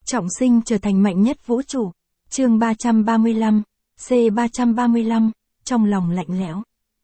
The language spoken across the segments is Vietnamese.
Trọng sinh trở thành mạnh nhất vũ trụ. Chương 335, C335, trong lòng lạnh lẽo.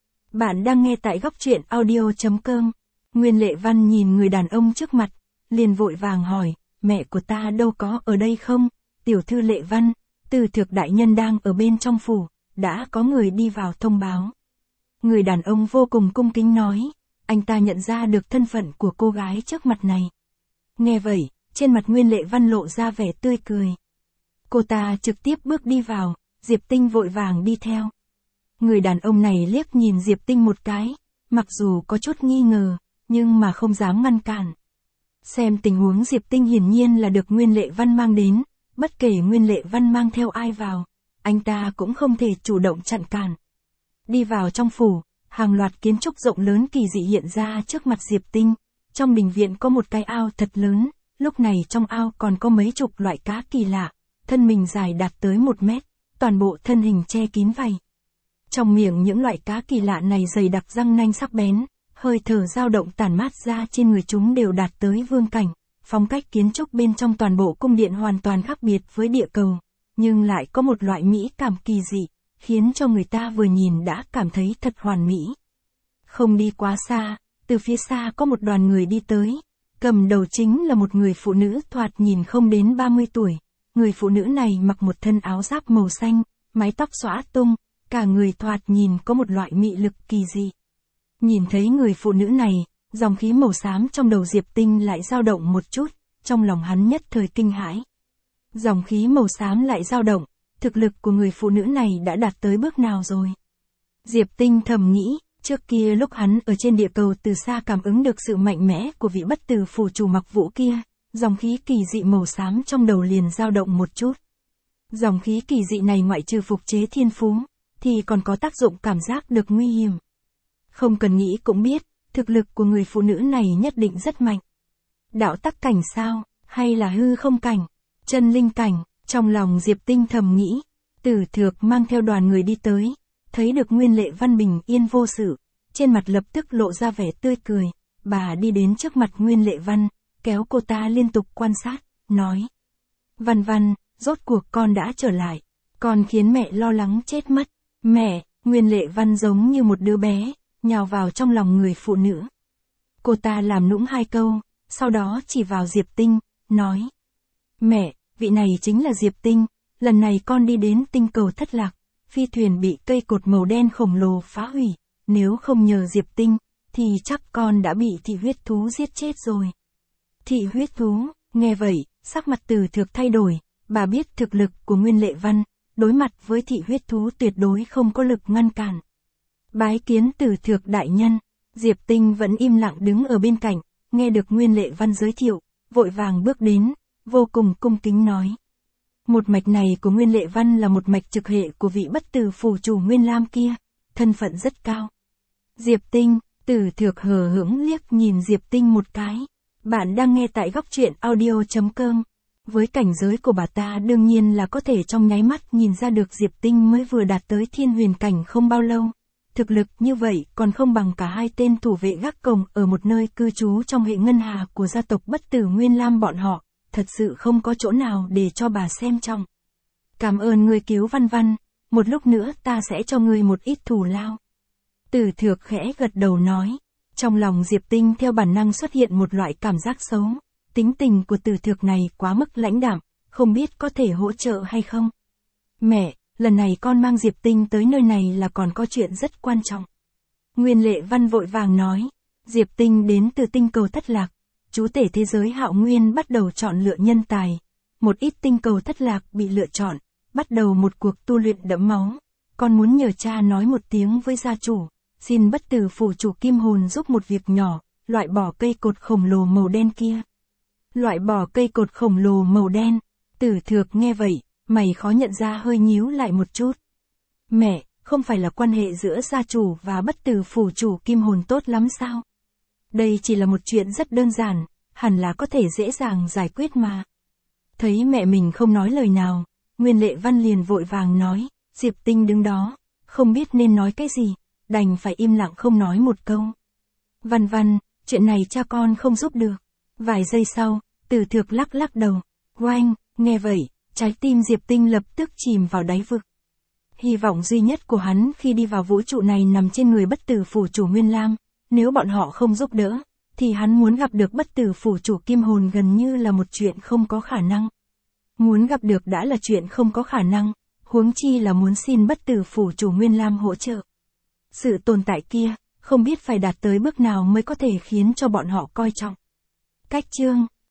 Bạn đang nghe tại góc truyện audio.com. Nguyên Lệ Văn nhìn người đàn ông trước mặt, liền vội vàng hỏi, mẹ của ta đâu có ở đây không? Tiểu thư Lệ Văn, Từ Thược đại nhân đang ở bên trong phủ, đã có người đi vào thông báo. Người đàn ông vô cùng cung kính nói, anh ta nhận ra được thân phận của cô gái trước mặt này. Nghe vậy, trên mặt Nguyên Lệ Văn lộ ra vẻ tươi cười. Cô ta trực tiếp bước đi vào, Diệp Tinh vội vàng đi theo. Người đàn ông này liếc nhìn Diệp Tinh một cái, mặc dù có chút nghi ngờ, nhưng mà không dám ngăn cản. Xem tình huống Diệp Tinh hiển nhiên là được Nguyên Lệ Văn mang đến, bất kể Nguyên Lệ Văn mang theo ai vào, anh ta cũng không thể chủ động chặn cản. Đi vào trong phủ, hàng loạt kiến trúc rộng lớn kỳ dị hiện ra trước mặt Diệp Tinh. Trong đình viện có một cái ao thật lớn, lúc này trong ao còn có mấy chục loại cá kỳ lạ, thân mình dài đạt tới 1 mét, toàn bộ thân hình che kín vảy. Trong miệng những loại cá kỳ lạ này dày đặc răng nanh sắc bén, hơi thở dao động tản mát ra trên người chúng đều đạt tới vương cảnh. Phong cách kiến trúc bên trong toàn bộ cung điện hoàn toàn khác biệt với địa cầu, nhưng lại có một loại mỹ cảm kỳ dị, khiến cho người ta vừa nhìn đã cảm thấy thật hoàn mỹ. Không đi quá xa, từ phía xa có một đoàn người đi tới, cầm đầu chính là một người phụ nữ thoạt nhìn không đến 30 tuổi. Người phụ nữ này mặc một thân áo giáp màu xanh, mái tóc xõa tung, cả người thoạt nhìn có một loại mị lực kỳ dị. Nhìn thấy người phụ nữ này, dòng khí màu xám trong đầu Diệp Tinh lại dao động một chút, trong lòng hắn nhất thời kinh hãi. Dòng khí màu xám lại dao động, thực lực của người phụ nữ này đã đạt tới bước nào rồi? Diệp Tinh thầm nghĩ, trước kia lúc hắn ở trên địa cầu từ xa cảm ứng được sự mạnh mẽ của vị bất tử phủ chủ Mặc Vũ kia, dòng khí kỳ dị màu xám trong đầu liền dao động một chút. Dòng khí kỳ dị này ngoại trừ phục chế thiên phú, thì còn có tác dụng cảm giác được nguy hiểm. Không cần nghĩ cũng biết, thực lực của người phụ nữ này nhất định rất mạnh. Đạo tắc cảnh sao, hay là hư không cảnh, chân linh cảnh, trong lòng Diệp Tinh thầm nghĩ. Tử Thược mang theo đoàn người đi tới, thấy được Nguyên Lệ Văn bình yên vô sự, trên mặt lập tức lộ ra vẻ tươi cười. Bà đi đến trước mặt Nguyên Lệ Văn, kéo cô ta liên tục quan sát, nói. Văn Văn, rốt cuộc con đã trở lại, con khiến mẹ lo lắng chết mất. Mẹ, Nguyên Lệ Văn giống như một đứa bé, nhào vào trong lòng người phụ nữ. Cô ta làm nũng 2 câu, sau đó chỉ vào Diệp Tinh, nói. Mẹ, vị này chính là Diệp Tinh, lần này con đi đến tinh cầu thất lạc, phi thuyền bị cây cột màu đen khổng lồ phá hủy, nếu không nhờ Diệp Tinh, thì chắc con đã bị thị huyết thú giết chết rồi. Thị huyết thú, nghe vậy, sắc mặt Từ Thược thay đổi, bà biết thực lực của Nguyên Lệ Văn, đối mặt với thị huyết thú tuyệt đối không có lực ngăn cản. Bái kiến Từ Thược đại nhân, Diệp Tinh vẫn im lặng đứng ở bên cạnh, nghe được Nguyên Lệ Văn giới thiệu, vội vàng bước đến, vô cùng cung kính nói. Một mạch này của Nguyên Lệ Văn là một mạch trực hệ của vị bất tử phủ chủ Nguyên Lam kia, thân phận rất cao. Diệp Tinh, Từ Thược hờ hững liếc nhìn Diệp Tinh một cái. Bạn đang nghe tại góc truyện audio.com. Với cảnh giới của bà ta đương nhiên là có thể trong nháy mắt nhìn ra được Diệp Tinh mới vừa đạt tới thiên huyền cảnh không bao lâu. Thực lực như vậy còn không bằng cả 2 tên thủ vệ gác cổng ở một nơi cư trú trong hệ ngân hà của gia tộc bất tử Nguyên Lam bọn họ, thật sự không có chỗ nào để cho bà xem trọng. Cảm ơn ngươi cứu Văn Văn, một lúc nữa ta sẽ cho ngươi một ít thù lao. Từ Thược khẽ gật đầu nói, trong lòng Diệp Tinh theo bản năng xuất hiện một loại cảm giác xấu, tính tình của Từ Thược này quá mức lãnh đạm, không biết có thể hỗ trợ hay không. Mẹ, lần này con mang Diệp Tinh tới nơi này là còn có chuyện rất quan trọng. Nguyên Lệ Văn vội vàng nói, Diệp Tinh đến từ tinh cầu thất lạc, chúa tể thế giới Hạo Nguyên bắt đầu chọn lựa nhân tài, một ít tinh cầu thất lạc bị lựa chọn, bắt đầu một cuộc tu luyện đẫm máu. Con muốn nhờ cha nói một tiếng với gia chủ, xin bất tử phủ chủ Kim Hồn giúp một việc nhỏ, loại bỏ cây cột khổng lồ màu đen kia. Loại bỏ cây cột khổng lồ màu đen. Tử Thược nghe vậy, mày khó nhận ra hơi nhíu lại một chút. Mẹ, không phải là quan hệ giữa gia chủ và bất tử phủ chủ Kim Hồn tốt lắm sao? Đây chỉ là một chuyện rất đơn giản, hẳn là có thể dễ dàng giải quyết mà. Thấy mẹ mình không nói lời nào, Nguyên Lệ Văn liền vội vàng nói. Diệp Tinh đứng đó, không biết nên nói cái gì, đành phải im lặng không nói một câu. Văn Văn, chuyện này cha con không giúp được. Vài giây sau, Từ Thược lắc lắc đầu. Oanh, Nghe vậy, trái tim Diệp Tinh lập tức chìm vào đáy vực. Hy vọng duy nhất của hắn khi đi vào vũ trụ này nằm trên người bất tử phủ chủ Nguyên Lam, nếu bọn họ không giúp đỡ, thì hắn muốn gặp được bất tử phủ chủ Kim Hồn gần như là một chuyện không có khả năng. Muốn gặp được đã là chuyện không có khả năng, huống chi là muốn xin bất tử phủ chủ Nguyên Lam hỗ trợ. Sự tồn tại kia, không biết phải đạt tới bước nào mới có thể khiến cho bọn họ coi trọng. Cách chương